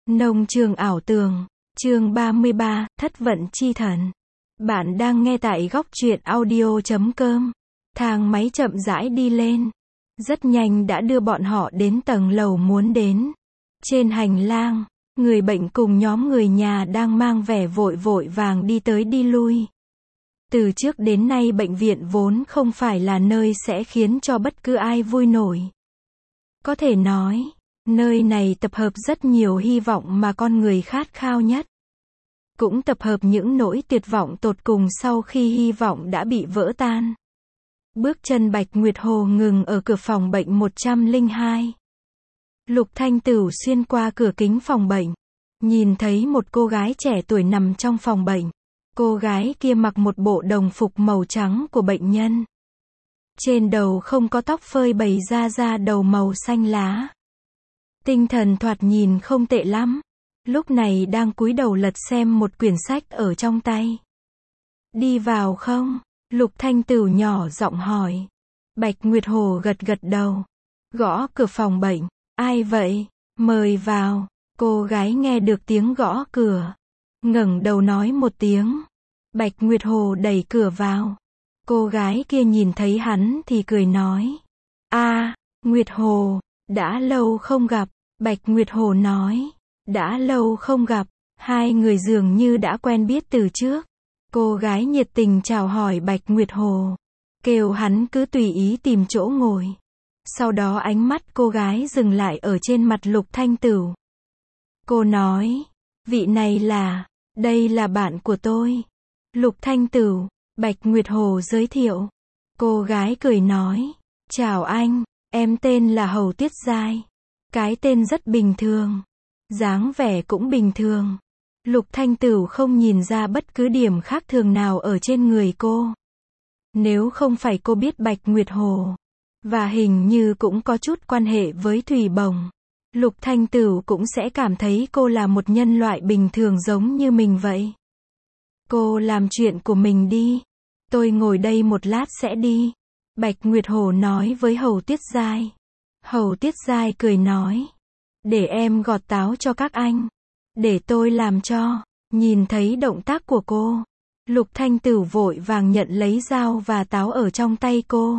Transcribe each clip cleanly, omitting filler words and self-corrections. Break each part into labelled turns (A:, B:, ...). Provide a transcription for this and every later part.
A: Nông trường ảo tưởng, chương 33, Thất vận chi thần. Bạn đang nghe tại góc truyện audio.com. Thang máy chậm rãi đi lên. Rất nhanh đã đưa bọn họ đến tầng lầu muốn đến. Trên hành lang, người bệnh cùng nhóm người nhà đang mang vẻ vội vội vàng đi tới đi lui. Từ trước đến nay bệnh viện vốn không phải là nơi sẽ khiến cho bất cứ ai vui nổi. Có thể nói, nơi này tập hợp rất nhiều hy vọng mà con người khát khao nhất. Cũng tập hợp những nỗi tuyệt vọng tột cùng sau khi hy vọng đã bị vỡ tan. Bước chân Bạch Nguyệt Hồ ngừng ở cửa phòng bệnh 102. Lục Thanh Tửu xuyên qua cửa kính phòng bệnh. Nhìn thấy một cô gái trẻ tuổi nằm trong phòng bệnh. Cô gái kia mặc một bộ đồng phục màu trắng của bệnh nhân. Trên đầu không có tóc phơi bày ra đầu màu xanh lá. Tinh thần thoạt nhìn không tệ lắm. Lúc này đang cúi đầu lật xem một quyển sách ở trong tay. Đi vào không? Lục Thanh Tửu nhỏ giọng hỏi. Bạch Nguyệt Hồ gật gật đầu. Gõ cửa phòng bệnh. Ai vậy? Mời vào. Cô gái nghe được tiếng gõ cửa. Ngẩng đầu nói một tiếng. Bạch Nguyệt Hồ đẩy cửa vào. Cô gái kia nhìn thấy hắn thì cười nói. Nguyệt Hồ, đã lâu không gặp. Bạch Nguyệt Hồ nói. Đã lâu không gặp. Hai người dường như đã quen biết từ trước. Cô gái nhiệt tình chào hỏi Bạch Nguyệt Hồ. Kêu hắn cứ tùy ý tìm chỗ ngồi. Sau đó ánh mắt cô gái dừng lại ở trên mặt Lục Thanh Tửu. Cô nói. Vị này là. Đây là bạn của tôi. Lục Thanh Tửu. Bạch Nguyệt Hồ giới thiệu. Cô gái cười nói. Chào anh. Em tên là Hầu Tiết Giai. Cái tên rất bình thường. Dáng vẻ cũng bình thường. Lục Thanh Tửu không nhìn ra bất cứ điểm khác thường nào ở trên người cô. Nếu không phải cô biết Bạch Nguyệt Hồ, và hình như cũng có chút quan hệ với Thủy Bồng, Lục Thanh Tửu cũng sẽ cảm thấy cô là một nhân loại bình thường giống như mình vậy. Cô làm chuyện của mình đi. Tôi ngồi đây một lát sẽ đi. Bạch Nguyệt Hồ nói với Hầu Tiết Giai. Hầu Tiết Giai cười nói. Để em gọt táo cho các anh. Để tôi làm cho. Nhìn thấy động tác của cô, Lục Thanh Tửu vội vàng nhận lấy dao và táo ở trong tay cô.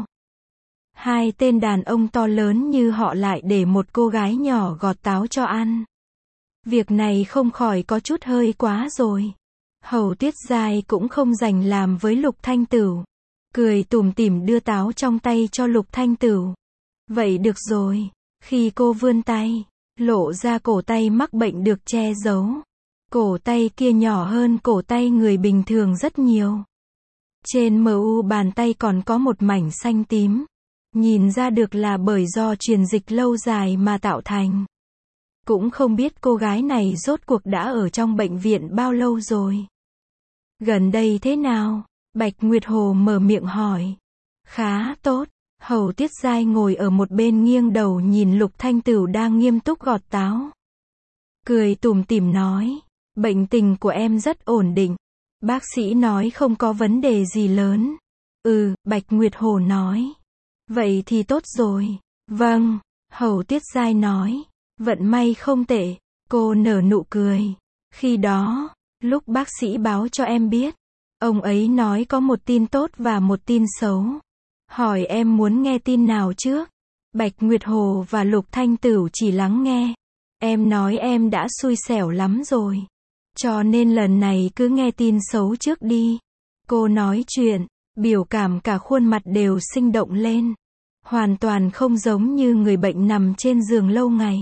A: Hai tên đàn ông to lớn như họ lại để một cô gái nhỏ gọt táo cho ăn. Việc này không khỏi có chút hơi quá rồi. Hầu Tiết Giai cũng không rảnh làm với Lục Thanh Tửu. Cười tủm tỉm đưa táo trong tay cho Lục Thanh Tửu. Vậy được rồi. Khi cô vươn tay, lộ ra cổ tay mắc bệnh được che giấu. Cổ tay kia nhỏ hơn cổ tay người bình thường rất nhiều. Trên mu bàn tay còn có một mảnh xanh tím. Nhìn ra được là bởi do truyền dịch lâu dài mà tạo thành. Cũng không biết cô gái này rốt cuộc đã ở trong bệnh viện bao lâu rồi. Gần đây thế nào? Bạch Nguyệt Hồ mở miệng hỏi. Khá tốt. Hầu Tiết Giai ngồi ở một bên nghiêng đầu nhìn Lục Thanh Tửu đang nghiêm túc gọt táo. Cười tủm tỉm nói. Bệnh tình của em rất ổn định. Bác sĩ nói không có vấn đề gì lớn. Bạch Nguyệt Hồ nói. Vậy thì tốt rồi. Vâng, Hầu Tiết Giai nói. Vận may không tệ. Cô nở nụ cười. Khi đó, lúc bác sĩ báo cho em biết, ông ấy nói có một tin tốt và một tin xấu. Hỏi em muốn nghe tin nào trước? Bạch Nguyệt Hồ và Lục Thanh Tửu chỉ lắng nghe. Em nói em đã xui xẻo lắm rồi. Cho nên lần này cứ nghe tin xấu trước đi. Cô nói chuyện, biểu cảm cả khuôn mặt đều sinh động lên. Hoàn toàn không giống như người bệnh nằm trên giường lâu ngày.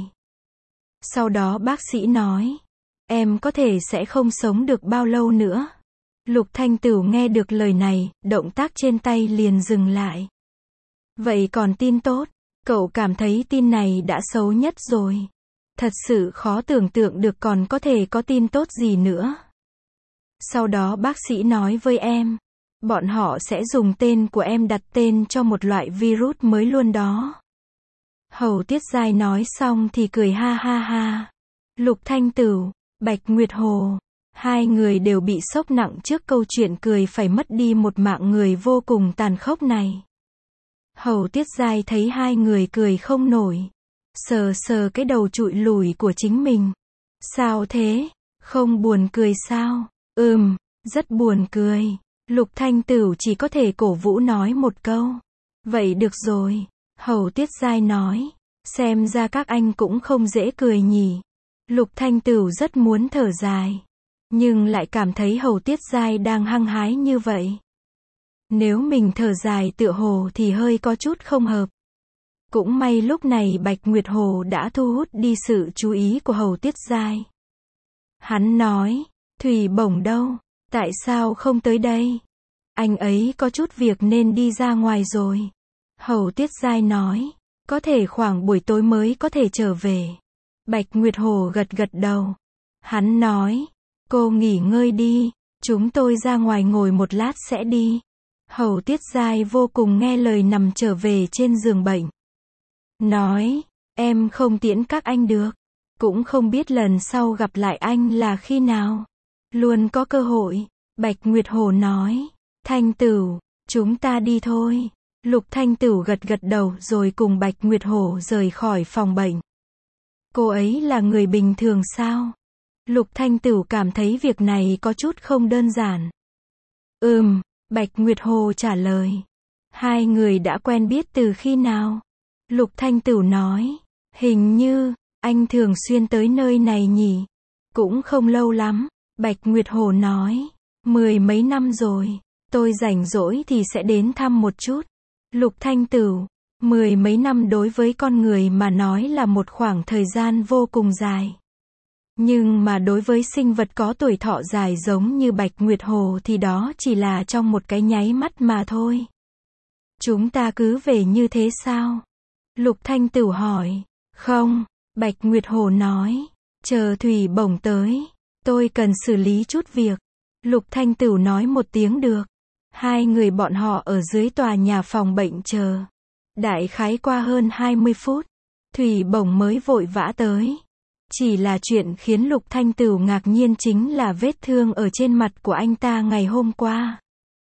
A: Sau đó bác sĩ nói. Em có thể sẽ không sống được bao lâu nữa. Lục Thanh Tửu nghe được lời này, động tác trên tay liền dừng lại. Vậy còn tin tốt? Cậu cảm thấy tin này đã xấu nhất rồi. Thật sự khó tưởng tượng được còn có thể có tin tốt gì nữa. Sau đó bác sĩ nói với em. Bọn họ sẽ dùng tên của em đặt tên cho một loại virus mới luôn đó. Hầu Tiết Giai nói xong thì cười ha ha ha. Lục Thanh Tửu, Bạch Nguyệt Hồ. Hai người đều bị sốc nặng trước câu chuyện cười phải mất đi một mạng người vô cùng tàn khốc này. Hầu Tiết Giai thấy hai người cười không nổi. Sờ sờ cái đầu trụi lùi của chính mình. Sao thế? Không buồn cười sao? Rất buồn cười. Lục Thanh Tửu chỉ có thể cổ vũ nói một câu. Vậy được rồi. Hầu Tiết Giai nói. Xem ra các anh cũng không dễ cười nhỉ. Lục Thanh Tửu rất muốn thở dài. Nhưng lại cảm thấy Hầu Tiết Giai đang hăng hái như vậy. Nếu mình thở dài tựa hồ thì hơi có chút không hợp. Cũng may lúc này Bạch Nguyệt Hồ đã thu hút đi sự chú ý của Hầu Tiết Giai. Hắn nói, Thủy Bổng đâu? Tại sao không tới đây? Anh ấy có chút việc nên đi ra ngoài rồi. Hầu Tiết Giai nói, có thể khoảng buổi tối mới có thể trở về. Bạch Nguyệt Hồ gật gật đầu. Hắn nói, cô nghỉ ngơi đi, chúng tôi ra ngoài ngồi một lát sẽ đi. Hầu Tiết Giai vô cùng nghe lời nằm trở về trên giường bệnh. Nói, em không tiễn các anh được. Cũng không biết lần sau gặp lại anh là khi nào. Luôn có cơ hội. Bạch Nguyệt Hồ nói, Thanh Tửu, chúng ta đi thôi. Lục Thanh Tửu gật gật đầu rồi cùng Bạch Nguyệt Hồ rời khỏi phòng bệnh. Cô ấy là người bình thường sao? Lục Thanh Tửu cảm thấy việc này có chút không đơn giản. Bạch Nguyệt Hồ trả lời. Hai người đã quen biết từ khi nào? Lục Thanh Tửu nói, hình như, anh thường xuyên tới nơi này nhỉ? Cũng không lâu lắm. Bạch Nguyệt Hồ nói, 10 mấy năm rồi. Tôi rảnh rỗi thì sẽ đến thăm một chút. Lục Thanh Tửu, 10 mấy năm đối với con người mà nói là một khoảng thời gian vô cùng dài. Nhưng mà đối với sinh vật có tuổi thọ dài giống như Bạch Nguyệt Hồ thì đó chỉ là trong một cái nháy mắt mà thôi. Chúng ta cứ về như thế sao? Lục Thanh Tửu hỏi. Không, Bạch Nguyệt Hồ nói. Chờ Thủy Bổng tới. Tôi cần xử lý chút việc. Lục Thanh Tửu nói một tiếng được. Hai người bọn họ ở dưới tòa nhà phòng bệnh chờ. Đại khái qua hơn 20 phút. Thủy Bổng mới vội vã tới. Chỉ là chuyện khiến Lục Thanh Tửu ngạc nhiên chính là vết thương ở trên mặt của anh ta ngày hôm qua.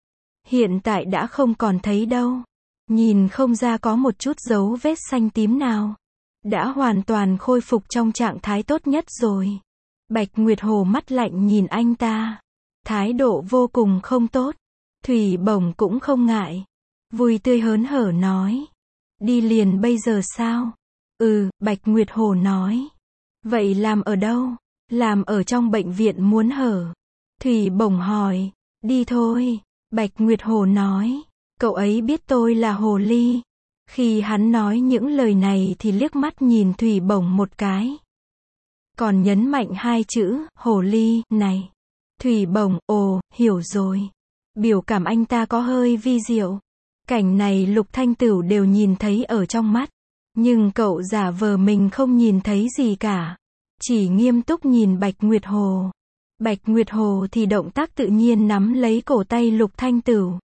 A: Hiện tại đã không còn thấy đâu. Nhìn không ra có một chút dấu vết xanh tím nào. Đã hoàn toàn khôi phục trong trạng thái tốt nhất rồi. Bạch Nguyệt Hồ mắt lạnh nhìn anh ta. Thái độ vô cùng không tốt. Thủy Bổng cũng không ngại. Vui tươi hớn hở nói. Đi liền bây giờ sao? Bạch Nguyệt Hồ nói. Vậy làm ở đâu? Làm ở trong bệnh viện muốn hở. Thủy Bổng hỏi. Đi thôi. Bạch Nguyệt Hồ nói. Cậu ấy biết tôi là hồ ly. Khi hắn nói những lời này thì liếc mắt nhìn Thủy Bổng một cái. Còn nhấn mạnh hai chữ, hồ ly, này. Thủy Bổng, hiểu rồi. Biểu cảm anh ta có hơi vi diệu. Cảnh này Lục Thanh Tửu đều nhìn thấy ở trong mắt. Nhưng cậu giả vờ mình không nhìn thấy gì cả. Chỉ nghiêm túc nhìn Bạch Nguyệt Hồ. Bạch Nguyệt Hồ thì động tác tự nhiên nắm lấy cổ tay Lục Thanh Tửu.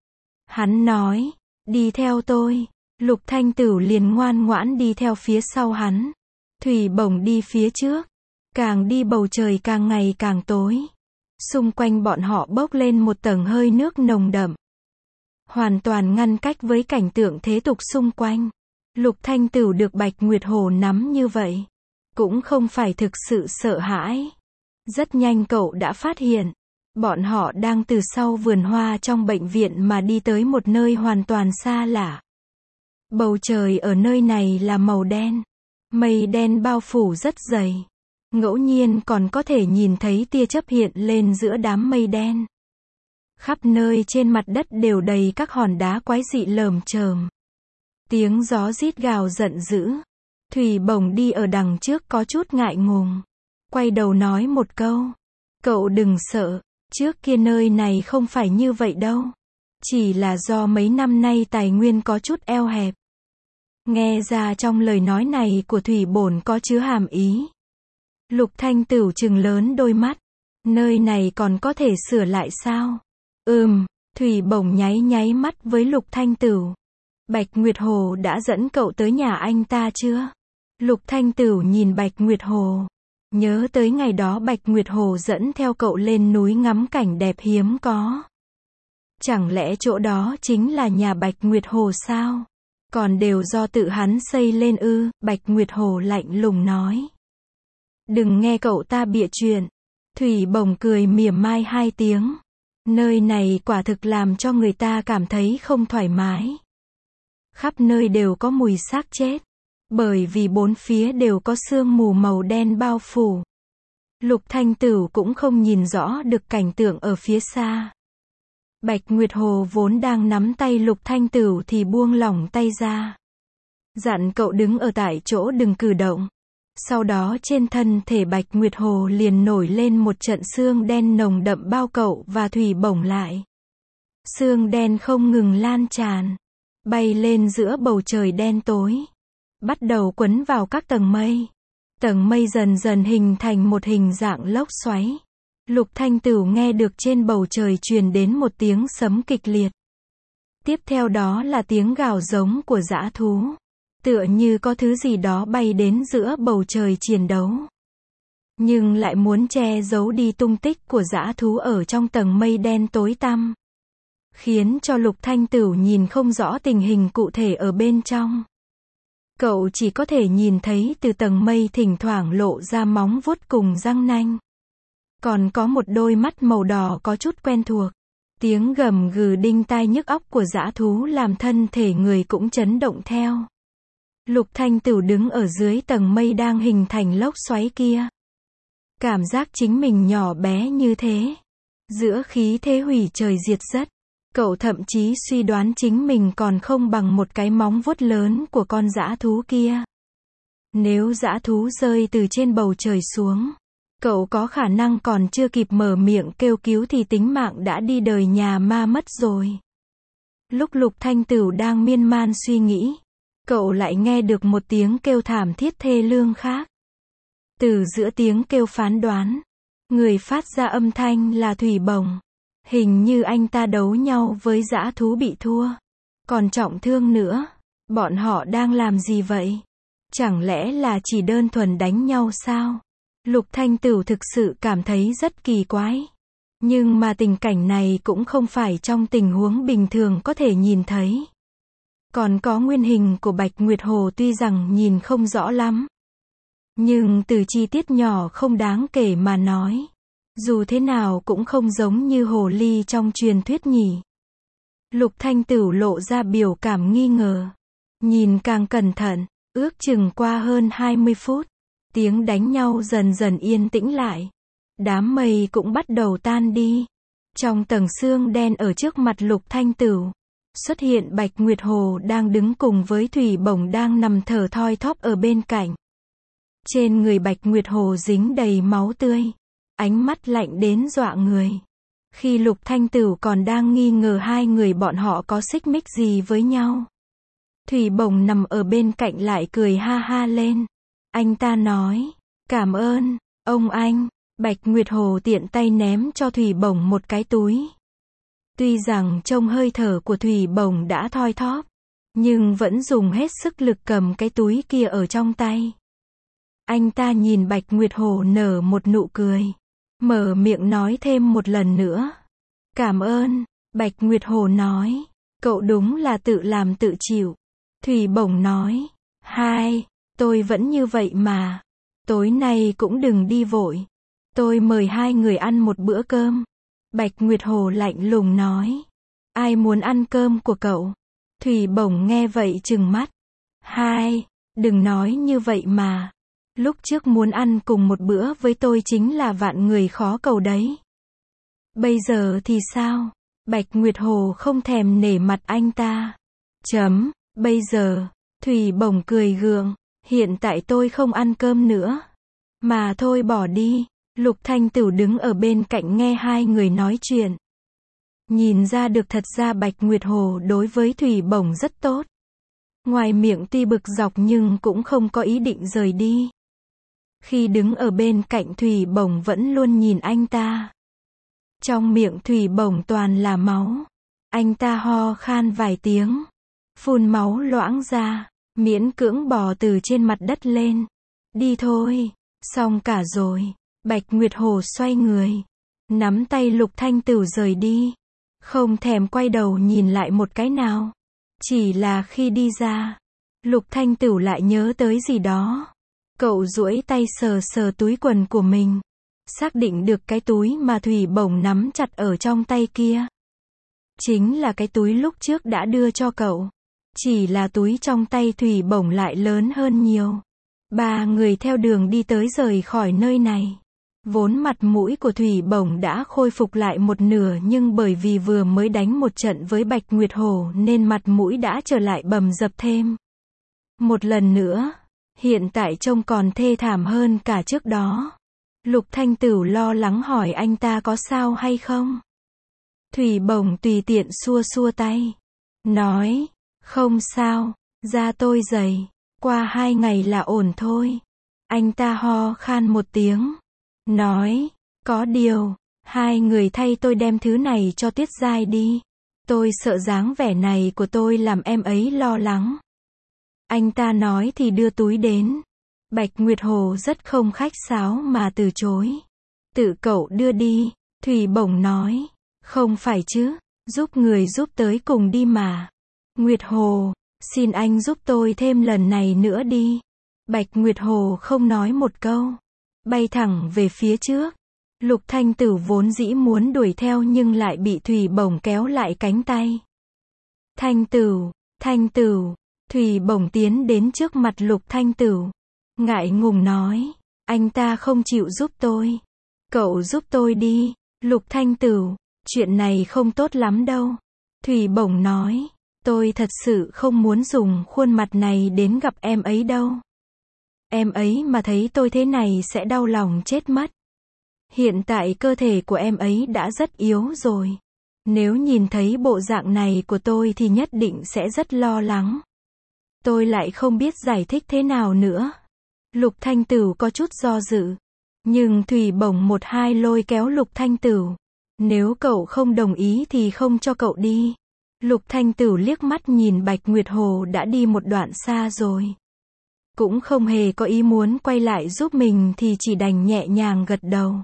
A: Hắn nói, đi theo tôi. Lục Thanh Tửu liền ngoan ngoãn đi theo phía sau hắn. Thủy Bổng đi phía trước. Càng đi bầu trời càng ngày càng tối. Xung quanh bọn họ bốc lên một tầng hơi nước nồng đậm. Hoàn toàn ngăn cách với cảnh tượng thế tục xung quanh. Lục Thanh Tửu được Bạch Nguyệt Hồ nắm như vậy. Cũng không phải thực sự sợ hãi. Rất nhanh cậu đã phát hiện. Bọn họ đang từ sau vườn hoa trong bệnh viện mà đi tới một nơi hoàn toàn xa lạ. Bầu trời ở nơi này là màu đen. Mây đen bao phủ rất dày. Ngẫu nhiên còn có thể nhìn thấy tia chớp hiện lên giữa đám mây đen. Khắp nơi trên mặt đất đều đầy các hòn đá quái dị lởm chởm. Tiếng gió rít gào giận dữ. Thủy Bổng đi ở đằng trước có chút ngại ngùng. Quay đầu nói một câu. Cậu đừng sợ. Trước kia nơi này không phải như vậy đâu. Chỉ là do mấy năm nay tài nguyên có chút eo hẹp. Nghe ra trong lời nói này của Thủy Bổn có chứa hàm ý. Lục Thanh Tửu trừng lớn đôi mắt. Nơi này còn có thể sửa lại sao? Thủy Bổng nháy nháy mắt với Lục Thanh Tửu. Bạch Nguyệt Hồ đã dẫn cậu tới nhà anh ta chưa? Lục Thanh Tửu nhìn Bạch Nguyệt Hồ. Nhớ tới ngày đó Bạch Nguyệt Hồ dẫn theo cậu lên núi ngắm cảnh đẹp hiếm có. Chẳng lẽ chỗ đó chính là nhà Bạch Nguyệt Hồ sao? Còn đều do tự hắn xây lên ư? Bạch Nguyệt Hồ lạnh lùng nói. Đừng nghe cậu ta bịa chuyện. Thủy Bổng cười mỉa mai 2 tiếng. Nơi này quả thực làm cho người ta cảm thấy không thoải mái. Khắp nơi đều có mùi xác chết. Bởi vì bốn phía đều có sương mù màu đen bao phủ. Lục Thanh Tửu cũng không nhìn rõ được cảnh tượng ở phía xa. Bạch Nguyệt Hồ vốn đang nắm tay Lục Thanh Tửu thì buông lỏng tay ra. Dặn cậu đứng ở tại chỗ đừng cử động. Sau đó trên thân thể Bạch Nguyệt Hồ liền nổi lên một trận sương đen nồng đậm bao cậu và Thủy Bổng lại. Sương đen không ngừng lan tràn, bay lên giữa bầu trời đen tối, bắt đầu quấn vào các tầng mây. Tầng mây dần dần hình thành một hình dạng lốc xoáy. Lục Thanh Tửu nghe được trên bầu trời truyền đến một tiếng sấm kịch liệt. Tiếp theo đó là tiếng gào giống của dã thú. Tựa như có thứ gì đó bay đến giữa bầu trời chiến đấu. Nhưng lại muốn che giấu đi tung tích của dã thú ở trong tầng mây đen tối tăm. Khiến cho Lục Thanh Tửu nhìn không rõ tình hình cụ thể ở bên trong. Cậu chỉ có thể nhìn thấy từ tầng mây thỉnh thoảng lộ ra móng vuốt cùng răng nanh. Còn có một đôi mắt màu đỏ có chút quen thuộc. Tiếng gầm gừ đinh tai nhức óc của dã thú làm thân thể người cũng chấn động theo. Lục Thanh Tửu đứng ở dưới tầng mây đang hình thành lốc xoáy kia. Cảm giác chính mình nhỏ bé như thế. Giữa khí thế hủy trời diệt đất. Cậu thậm chí suy đoán chính mình còn không bằng một cái móng vuốt lớn của con dã thú kia. Nếu dã thú rơi từ trên bầu trời xuống, cậu có khả năng còn chưa kịp mở miệng kêu cứu thì tính mạng đã đi đời nhà ma mất rồi. Lúc Lục Thanh Tửu đang miên man suy nghĩ, cậu lại nghe được một tiếng kêu thảm thiết thê lương khác. Từ giữa tiếng kêu phán đoán, người phát ra âm thanh là Thủy Bổng. Hình như anh ta đấu nhau với dã thú bị thua. Còn trọng thương nữa. Bọn họ đang làm gì vậy? Chẳng lẽ là chỉ đơn thuần đánh nhau sao? Lục Thanh Tửu thực sự cảm thấy rất kỳ quái. Nhưng mà tình cảnh này cũng không phải trong tình huống bình thường có thể nhìn thấy. Còn có nguyên hình của Bạch Nguyệt Hồ tuy rằng nhìn không rõ lắm. Nhưng từ chi tiết nhỏ không đáng kể mà nói. Dù thế nào cũng không giống như hồ ly trong truyền thuyết nhỉ. Lục Thanh Tửu lộ ra biểu cảm nghi ngờ. Nhìn càng cẩn thận, ước chừng qua hơn 20 phút. Tiếng đánh nhau dần dần yên tĩnh lại. Đám mây cũng bắt đầu tan đi. Trong tầng sương đen ở trước mặt Lục Thanh Tửu, xuất hiện Bạch Nguyệt Hồ đang đứng cùng với Thủy Bổng đang nằm thở thoi thóp ở bên cạnh. Trên người Bạch Nguyệt Hồ dính đầy máu tươi. Ánh mắt lạnh đến dọa người. Khi Lục Thanh Tửu còn đang nghi ngờ hai người bọn họ có xích mích gì với nhau. Thủy Bổng nằm ở bên cạnh lại cười ha ha lên. Anh ta nói, cảm ơn, ông anh. Bạch Nguyệt Hồ tiện tay ném cho Thủy Bổng một cái túi. Tuy rằng trông hơi thở của Thủy Bổng đã thoi thóp, nhưng vẫn dùng hết sức lực cầm cái túi kia ở trong tay. Anh ta nhìn Bạch Nguyệt Hồ nở một nụ cười. Mở miệng nói thêm một lần nữa. Cảm ơn, Bạch Nguyệt Hồ nói. Cậu đúng là tự làm tự chịu. Thủy Bổng nói. Tôi vẫn như vậy mà. Tối nay cũng đừng đi vội. Tôi mời hai người ăn một bữa cơm. Bạch Nguyệt Hồ lạnh lùng nói. Ai muốn ăn cơm của cậu? Thủy Bổng nghe vậy trừng mắt. Đừng nói như vậy mà. Lúc trước muốn ăn cùng một bữa với tôi chính là vạn người khó cầu đấy. Bây giờ thì sao? Bạch Nguyệt Hồ không thèm nể mặt anh ta. Bây giờ, Thủy Bổng cười gượng. Hiện tại tôi không ăn cơm nữa. Mà thôi bỏ đi. Lục Thanh Tửu đứng ở bên cạnh nghe hai người nói chuyện. Nhìn ra được thật ra Bạch Nguyệt Hồ đối với Thủy Bổng rất tốt. Ngoài miệng tuy bực dọc nhưng cũng không có ý định rời đi. Khi đứng ở bên cạnh Thủy Bổng vẫn luôn nhìn anh ta. Trong miệng Thủy Bổng toàn là máu. Anh ta ho khan vài tiếng. Phun máu loãng ra. Miễn cưỡng bò từ trên mặt đất lên. Đi thôi. Xong cả rồi. Bạch Nguyệt Hồ xoay người. Nắm tay Lục Thanh Tửu rời đi. Không thèm quay đầu nhìn lại một cái nào. Chỉ là khi đi ra. Lục Thanh Tửu lại nhớ tới gì đó. Cậu duỗi tay sờ sờ túi quần của mình. Xác định được cái túi mà Thủy Bổng nắm chặt ở trong tay kia. Chính là cái túi lúc trước đã đưa cho cậu. Chỉ là túi trong tay Thủy Bổng lại lớn hơn nhiều. Ba người theo đường đi tới rời khỏi nơi này. Vốn mặt mũi của Thủy Bổng đã khôi phục lại một nửa nhưng bởi vì vừa mới đánh một trận với Bạch Nguyệt Hồ nên mặt mũi đã trở lại bầm dập thêm. Một lần nữa, hiện tại trông còn thê thảm hơn cả trước đó. Lục Thanh Tửu lo lắng hỏi anh ta có sao hay không. Thủy Bổng tùy tiện xua xua tay. Nói, không sao, da tôi dày, qua 2 ngày là ổn thôi. Anh ta ho khan một tiếng. Nói, có điều, 2 người thay tôi đem thứ này cho Tiết Giai đi. Tôi sợ dáng vẻ này của tôi làm em ấy lo lắng. Anh ta nói thì đưa túi đến. Bạch Nguyệt Hồ rất không khách sáo mà từ chối. Tự cậu đưa đi, Thủy Bổng nói. Không phải chứ, giúp người giúp tới cùng đi mà. Nguyệt Hồ, xin anh giúp tôi thêm lần này nữa đi. Bạch Nguyệt Hồ không nói một câu. Bay thẳng về phía trước. Lục Thanh Tửu vốn dĩ muốn đuổi theo nhưng lại bị Thủy Bổng kéo lại cánh tay. Thanh Tửu, Thanh Tửu. Thủy Bổng tiến đến trước mặt Lục Thanh Tửu. Ngại ngùng nói, anh ta không chịu giúp tôi. Cậu giúp tôi đi, Lục Thanh Tửu, chuyện này không tốt lắm đâu. Thủy Bổng nói, tôi thật sự không muốn dùng khuôn mặt này đến gặp em ấy đâu. Em ấy mà thấy tôi thế này sẽ đau lòng chết mất. Hiện tại cơ thể của em ấy đã rất yếu rồi. Nếu nhìn thấy bộ dạng này của tôi thì nhất định sẽ rất lo lắng. Tôi lại không biết giải thích thế nào nữa. Lục Thanh Tửu có chút do dự. Nhưng Thủy Bổng một hai lôi kéo Lục Thanh Tửu. Nếu cậu không đồng ý thì không cho cậu đi. Lục Thanh Tửu liếc mắt nhìn Bạch Nguyệt Hồ đã đi một đoạn xa rồi. Cũng không hề có ý muốn quay lại giúp mình thì chỉ đành nhẹ nhàng gật đầu.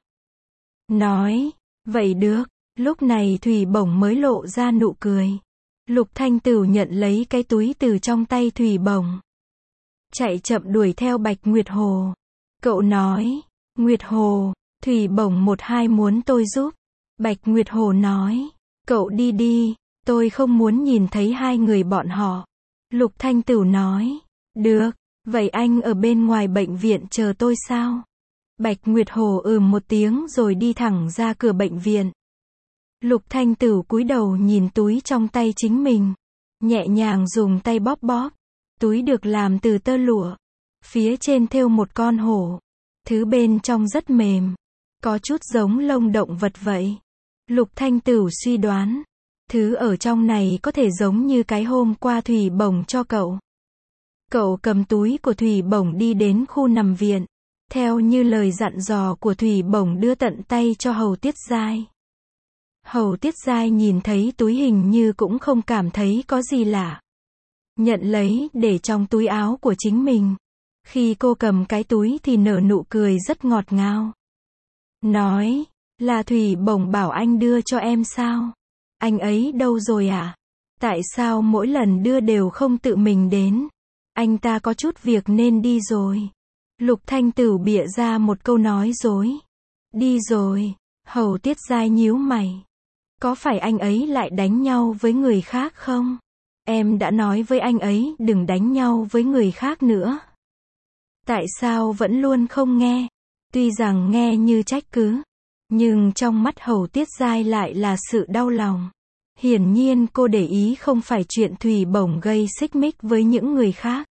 A: Nói, vậy được. Lúc này Thủy Bổng mới lộ ra nụ cười. Lục Thanh Tửu nhận lấy cái túi từ trong tay Thủy Bổng. Chạy chậm đuổi theo Bạch Nguyệt Hồ. Cậu nói, Nguyệt Hồ, Thủy Bổng một hai muốn tôi giúp. Bạch Nguyệt Hồ nói, cậu đi đi, tôi không muốn nhìn thấy 2 người bọn họ. Lục Thanh Tửu nói, được, vậy anh ở bên ngoài bệnh viện chờ tôi sao? Bạch Nguyệt Hồ một tiếng rồi đi thẳng ra cửa bệnh viện. Lục Thanh Tửu cúi đầu nhìn túi trong tay chính mình. Nhẹ nhàng dùng tay bóp bóp. Túi được làm từ tơ lụa. Phía trên thêu một con hổ. Thứ bên trong rất mềm. Có chút giống lông động vật vậy. Lục Thanh Tửu suy đoán. Thứ ở trong này có thể giống như cái hôm qua Thủy Bổng cho cậu. Cậu cầm túi của Thủy Bổng đi đến khu nằm viện. Theo như lời dặn dò của Thủy Bổng đưa tận tay cho Hầu Tiết Giai. Hầu Tiết Giai nhìn thấy túi hình như cũng không cảm thấy có gì lạ. Nhận lấy để trong túi áo của chính mình. Khi cô cầm cái túi thì nở nụ cười rất ngọt ngào. Nói, là Thủy Bổng bảo anh đưa cho em sao? Anh ấy đâu rồi ạ? Tại sao mỗi lần đưa đều không tự mình đến? Anh ta có chút việc nên đi rồi. Lục Thanh Tửu bịa ra một câu nói dối. Đi rồi. Hầu Tiết Giai nhíu mày. Có phải anh ấy lại đánh nhau với người khác không? Em đã nói với anh ấy đừng đánh nhau với người khác nữa. Tại sao vẫn luôn không nghe? Tuy rằng nghe như trách cứ, nhưng trong mắt Hầu Tiết Giai lại là sự đau lòng. Hiển nhiên cô để ý không phải chuyện Thủy Bổng gây xích mích với những người khác,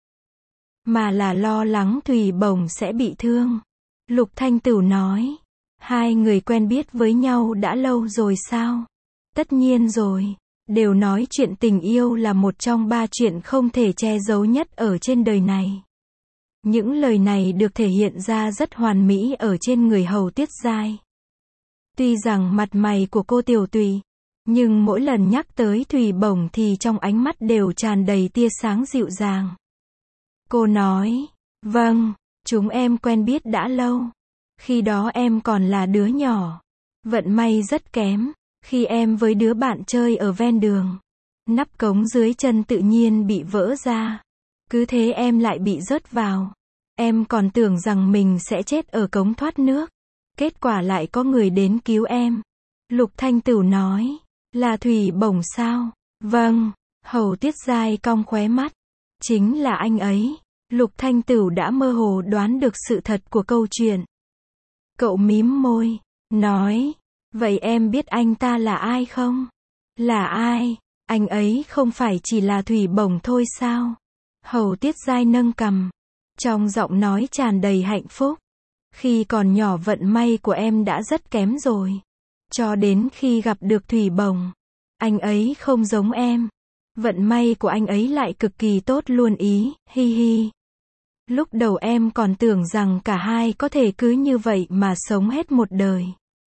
A: mà là lo lắng Thủy Bổng sẽ bị thương. Lục Thanh Tửu nói, 2 người quen biết với nhau đã lâu rồi sao? Tất nhiên rồi, đều nói chuyện tình yêu là một trong 3 chuyện không thể che giấu nhất ở trên đời này. Những lời này được thể hiện ra rất hoàn mỹ ở trên người Hầu Tiết Giai. Tuy rằng mặt mày của cô tiều tụy, nhưng mỗi lần nhắc tới Thủy Bổng thì trong ánh mắt đều tràn đầy tia sáng dịu dàng. Cô nói, vâng, chúng em quen biết đã lâu. Khi đó em còn là đứa nhỏ. Vận may rất kém. Khi em với đứa bạn chơi ở ven đường, nắp cống dưới chân tự nhiên bị vỡ ra. Cứ thế em lại bị rớt vào. Em còn tưởng rằng mình sẽ chết ở cống thoát nước. Kết quả lại có người đến cứu em. Lục Thanh Tửu nói. Là Thủy Bổng sao? Vâng. Hầu Tiết Giai cong khóe mắt. Chính là anh ấy. Lục Thanh Tửu đã mơ hồ đoán được sự thật của câu chuyện. Cậu mím môi. Nói. Vậy em biết anh ta là ai không? Là ai? Anh ấy không phải chỉ là Thủy Bổng thôi sao? Hầu Tiết Giai nâng cằm. Trong giọng nói tràn đầy hạnh phúc. Khi còn nhỏ vận may của em đã rất kém rồi. Cho đến khi gặp được Thủy Bổng. Anh ấy không giống em. Vận may của anh ấy lại cực kỳ tốt luôn ý, hi hi. Lúc đầu em còn tưởng rằng cả hai có thể cứ như vậy mà sống hết một đời.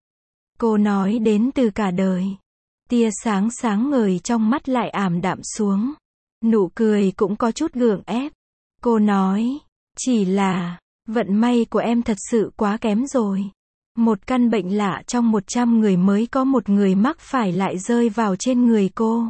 A: Cô nói đến từ cả đời. Tia sáng sáng ngời trong mắt lại ảm đạm xuống. Nụ cười cũng có chút gượng ép. Cô nói, chỉ là, vận may của em thật sự quá kém rồi. Một căn bệnh lạ trong 100 người mới có một người mắc phải lại rơi vào trên người cô.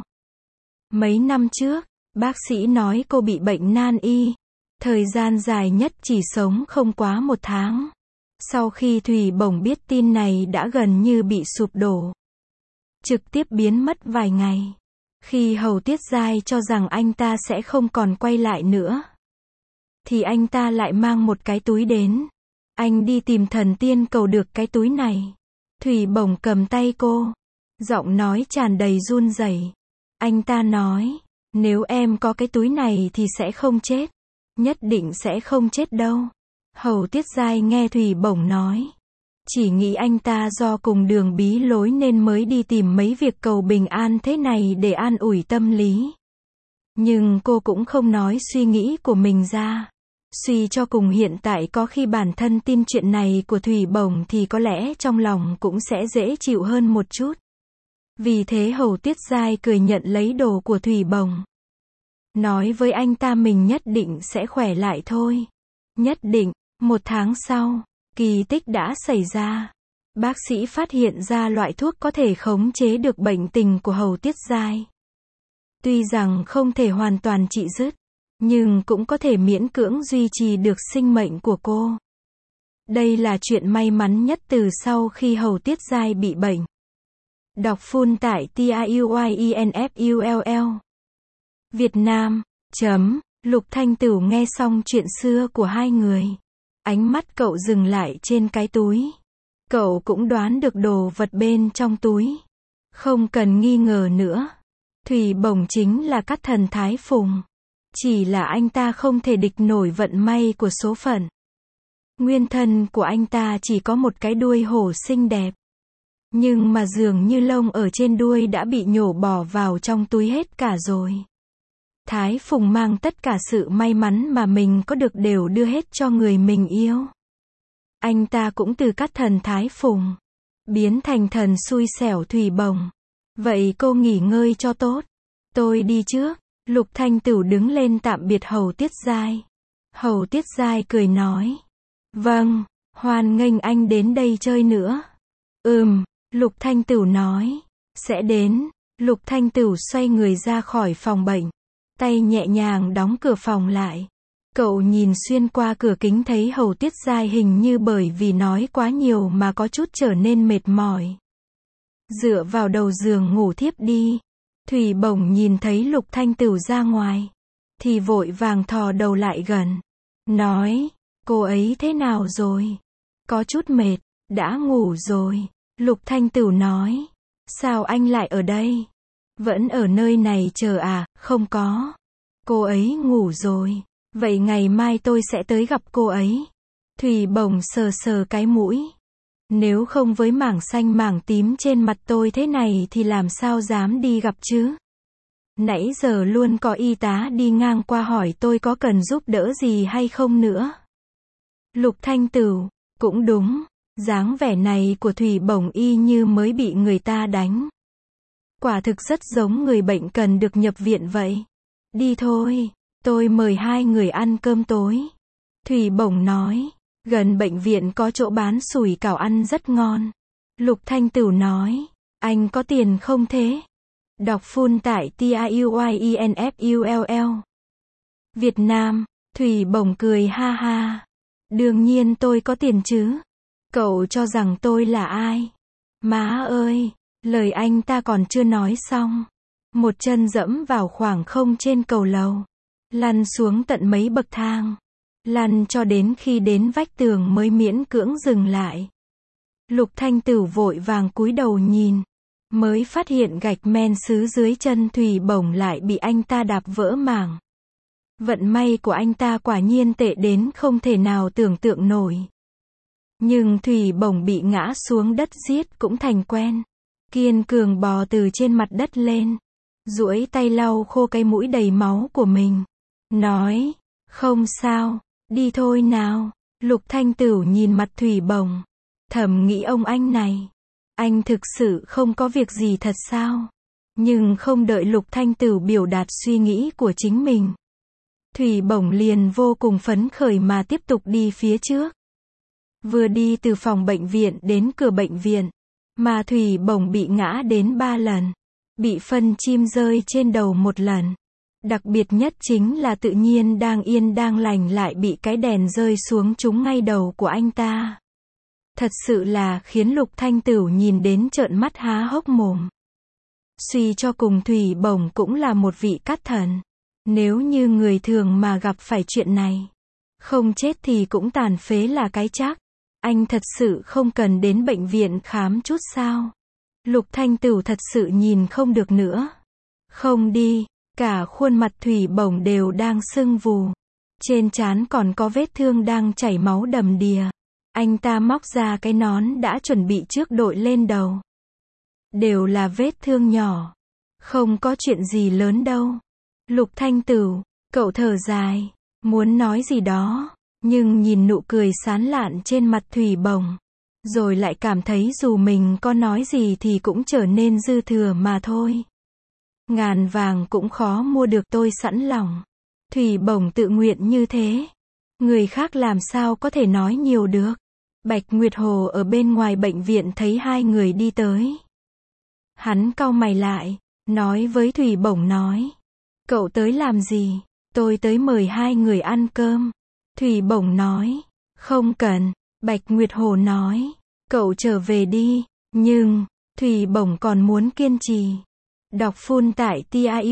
A: Mấy năm trước, bác sĩ nói cô bị bệnh nan y. Thời gian dài nhất chỉ sống không quá 1 tháng. Sau khi Thủy Bổng biết tin này đã gần như bị sụp đổ. Trực tiếp biến mất vài ngày. Khi Hầu Tiết Giai cho rằng anh ta sẽ không còn quay lại nữa. Thì anh ta lại mang một cái túi đến. Anh đi tìm thần tiên cầu được cái túi này. Thủy Bổng cầm tay cô. Giọng nói tràn đầy run rẩy. Anh ta nói, nếu em có cái túi này thì sẽ không chết. Nhất định sẽ không chết đâu. Hầu Tiết Giai nghe Thủy Bổng nói. Chỉ nghĩ anh ta do cùng đường bí lối nên mới đi tìm mấy việc cầu bình an thế này để an ủi tâm lý. Nhưng cô cũng không nói suy nghĩ của mình ra. Suy cho cùng hiện tại có khi bản thân tin chuyện này của Thủy Bổng thì có lẽ trong lòng cũng sẽ dễ chịu hơn một chút. Vì thế Hầu Tiết Giai cười nhận lấy đồ của Thủy Bổng. Nói với anh ta mình nhất định sẽ khỏe lại thôi. Nhất định. 1 tháng sau, kỳ tích đã xảy ra. Bác sĩ phát hiện ra loại thuốc có thể khống chế được bệnh tình của Hầu Tiết Giai. Tuy rằng không thể hoàn toàn trị dứt, nhưng cũng có thể miễn cưỡng duy trì được sinh mệnh của cô. Đây là chuyện may mắn nhất từ sau khi Hầu Tiết Giai bị bệnh. Đọc full tại TIUYINFULL. Việt Nam. Lục Thanh Tửu nghe xong chuyện xưa của hai người. Ánh mắt cậu dừng lại trên cái túi. Cậu cũng đoán được đồ vật bên trong túi. Không cần nghi ngờ nữa. Thủy Bổng chính là Cát Thần Thái Phùng. Chỉ là anh ta không thể địch nổi vận may của số phận. Nguyên thân của anh ta chỉ có một cái đuôi hổ xinh đẹp. Nhưng mà dường như lông ở trên đuôi đã bị nhổ bỏ vào trong túi hết cả rồi. Thái Phùng mang tất cả sự may mắn mà mình có được đều đưa hết cho người mình yêu. Anh ta cũng từ Cát Thần Thái Phùng biến thành thần xui xẻo Thủy Bổng. Vậy cô nghỉ ngơi cho tốt. Tôi đi trước. Lục Thanh Tửu đứng lên tạm biệt Hầu Tiết Giai. Hầu Tiết Giai cười nói. Vâng, hoan nghênh anh đến đây chơi nữa. Lục Thanh Tửu nói. Sẽ đến. Lục Thanh Tửu xoay người ra khỏi phòng bệnh. Tay nhẹ nhàng đóng cửa phòng lại. Cậu nhìn xuyên qua cửa kính thấy Hầu Tiết Giai hình như bởi vì nói quá nhiều mà có chút trở nên mệt mỏi. Dựa vào đầu giường ngủ thiếp đi. Thủy Bổng nhìn thấy Lục Thanh Tửu ra ngoài. Thì vội vàng thò đầu lại gần. Nói, cô ấy thế nào rồi? Có chút mệt, đã ngủ rồi. Lục Thanh Tửu nói. Sao anh lại ở đây? Vẫn ở nơi này chờ à? Không có. Cô ấy ngủ rồi. Vậy ngày mai tôi sẽ tới gặp cô ấy. Thủy Bổng sờ sờ cái mũi. Nếu không với mảng xanh mảng tím trên mặt tôi thế này thì làm sao dám đi gặp chứ? Nãy giờ luôn có y tá đi ngang qua hỏi tôi có cần giúp đỡ gì hay không nữa. Lục Thanh Tửu, cũng đúng. Dáng vẻ này của Thủy Bổng y như mới bị người ta đánh. Quả thực rất giống người bệnh cần được nhập viện vậy. Đi thôi, tôi mời hai người ăn cơm tối. Thủy Bổng nói, gần bệnh viện có chỗ bán sủi cảo ăn rất ngon. Lục Thanh Tửu nói, anh có tiền không thế? Đọc full tại TIUYINFULL. Việt Nam. Thủy Bổng cười ha ha. Đương nhiên tôi có tiền chứ. Cậu cho rằng tôi là ai? Má ơi, lời anh ta còn chưa nói xong. Một chân dẫm vào khoảng không trên cầu lầu. Lăn xuống tận mấy bậc thang. Lăn cho đến khi đến vách tường mới miễn cưỡng dừng lại. Lục Thanh Tửu vội vàng cúi đầu nhìn. Mới phát hiện gạch men sứ dưới chân Thủy Bổng lại bị anh ta đạp vỡ mảng. Vận may của anh ta quả nhiên tệ đến không thể nào tưởng tượng nổi. Nhưng Thủy Bổng bị ngã xuống đất giết cũng thành quen. Kiên cường bò từ trên mặt đất lên. Duỗi tay lau khô cái mũi đầy máu của mình. Nói, không sao, đi thôi nào. Lục Thanh Tửu nhìn mặt Thủy Bổng. Thầm nghĩ ông anh này. Anh thực sự không có việc gì thật sao? Nhưng không đợi Lục Thanh Tửu biểu đạt suy nghĩ của chính mình. Thủy Bổng liền vô cùng phấn khởi mà tiếp tục đi phía trước. Vừa đi từ phòng bệnh viện đến cửa bệnh viện, mà Thủy Bổng bị ngã đến 3 lần. Bị phân chim rơi trên đầu 1 lần. Đặc biệt nhất chính là tự nhiên đang yên đang lành lại bị cái đèn rơi xuống trúng ngay đầu của anh ta. Thật sự là khiến Lục Thanh Tửu nhìn đến trợn mắt há hốc mồm. Suy cho cùng Thủy Bổng cũng là một vị cát thần. Nếu như người thường mà gặp phải chuyện này, không chết thì cũng tàn phế là cái chắc. Anh thật sự không cần đến bệnh viện khám chút sao? Lục Thanh Tửu thật sự nhìn không được nữa. Không đi, cả khuôn mặt Thủy Bổng đều đang sưng vù. Trên trán còn có vết thương đang chảy máu đầm đìa. Anh ta móc ra cái nón đã chuẩn bị trước đội lên đầu. Đều là vết thương nhỏ. Không có chuyện gì lớn đâu. Lục Thanh Tửu, cậu thở dài, muốn nói gì đó, nhưng nhìn nụ cười sán lạn trên mặt Thủy Bổng, rồi lại cảm thấy dù mình có nói gì thì cũng trở nên dư thừa mà thôi. Ngàn vàng cũng khó mua được tôi sẵn lòng. Thủy Bổng tự nguyện như thế. Người khác làm sao có thể nói nhiều được. Bạch Nguyệt Hồ ở bên ngoài bệnh viện thấy hai người đi tới. Hắn cau mày lại, nói với Thủy Bổng nói. Cậu tới làm gì? Tôi tới mời hai người ăn cơm. Thủy Bổng nói. Không cần. Bạch Nguyệt Hồ nói. Cậu trở về đi. Nhưng, Thủy Bổng còn muốn kiên trì. Đọc full tại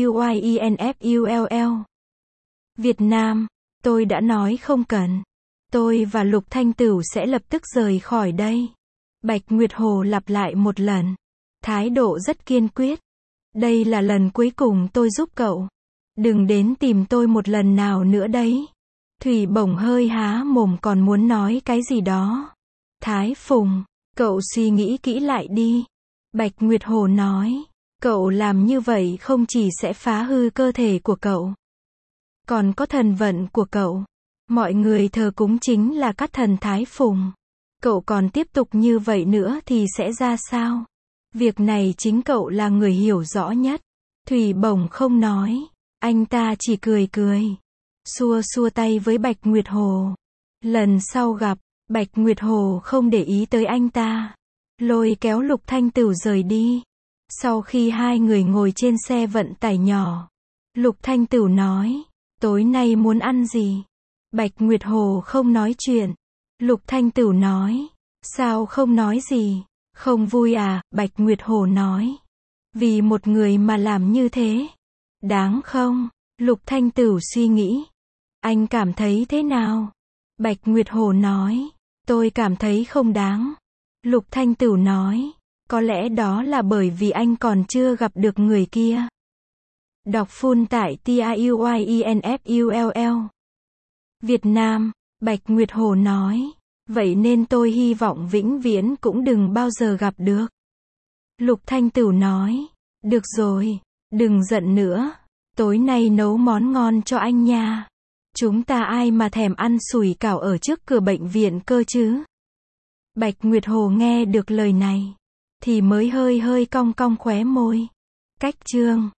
A: TIUYINFULL. Việt Nam, tôi đã nói không cần. Tôi và Lục Thanh Tửu sẽ lập tức rời khỏi đây. Bạch Nguyệt Hồ lặp lại một lần. Thái độ rất kiên quyết. Đây là lần cuối cùng tôi giúp cậu. Đừng đến tìm tôi một lần nào nữa đấy. Thủy Bổng hơi há mồm còn muốn nói cái gì đó. Thái Phùng, cậu suy nghĩ kỹ lại đi. Bạch Nguyệt Hồ nói. Cậu làm như vậy không chỉ sẽ phá hư cơ thể của cậu, còn có thần vận của cậu. Mọi người thờ cúng chính là các thần Thái Phùng. Cậu còn tiếp tục như vậy nữa thì sẽ ra sao? Việc này chính cậu là người hiểu rõ nhất. Thủy Bổng không nói. Anh ta chỉ cười cười. Xua xua tay với Bạch Nguyệt Hồ. Lần sau gặp, Bạch Nguyệt Hồ không để ý tới anh ta. Lôi kéo Lục Thanh Tửu rời đi. Sau khi hai người ngồi trên xe vận tải nhỏ, Lục Thanh Tửu nói. Tối nay muốn ăn gì? Bạch Nguyệt Hồ không nói chuyện. Lục Thanh Tửu nói. Sao không nói gì? Không vui à? Bạch Nguyệt Hồ nói. Vì một người mà làm như thế. Đáng không? Lục Thanh Tửu suy nghĩ. Anh cảm thấy thế nào? Bạch Nguyệt Hồ nói. Tôi cảm thấy không đáng. Lục Thanh Tửu nói. Có lẽ đó là bởi vì anh còn chưa gặp được người kia. Đọc full tại TIUYINFULL. Việt Nam, Bạch Nguyệt Hồ nói. Vậy nên tôi hy vọng vĩnh viễn cũng đừng bao giờ gặp được. Lục Thanh Tửu nói. Được rồi, đừng giận nữa. Tối nay nấu món ngon cho anh nha. Chúng ta ai mà thèm ăn sủi cảo ở trước cửa bệnh viện cơ chứ? Bạch Nguyệt Hồ nghe được lời này thì mới hơi hơi cong cong khóe môi. Cách chương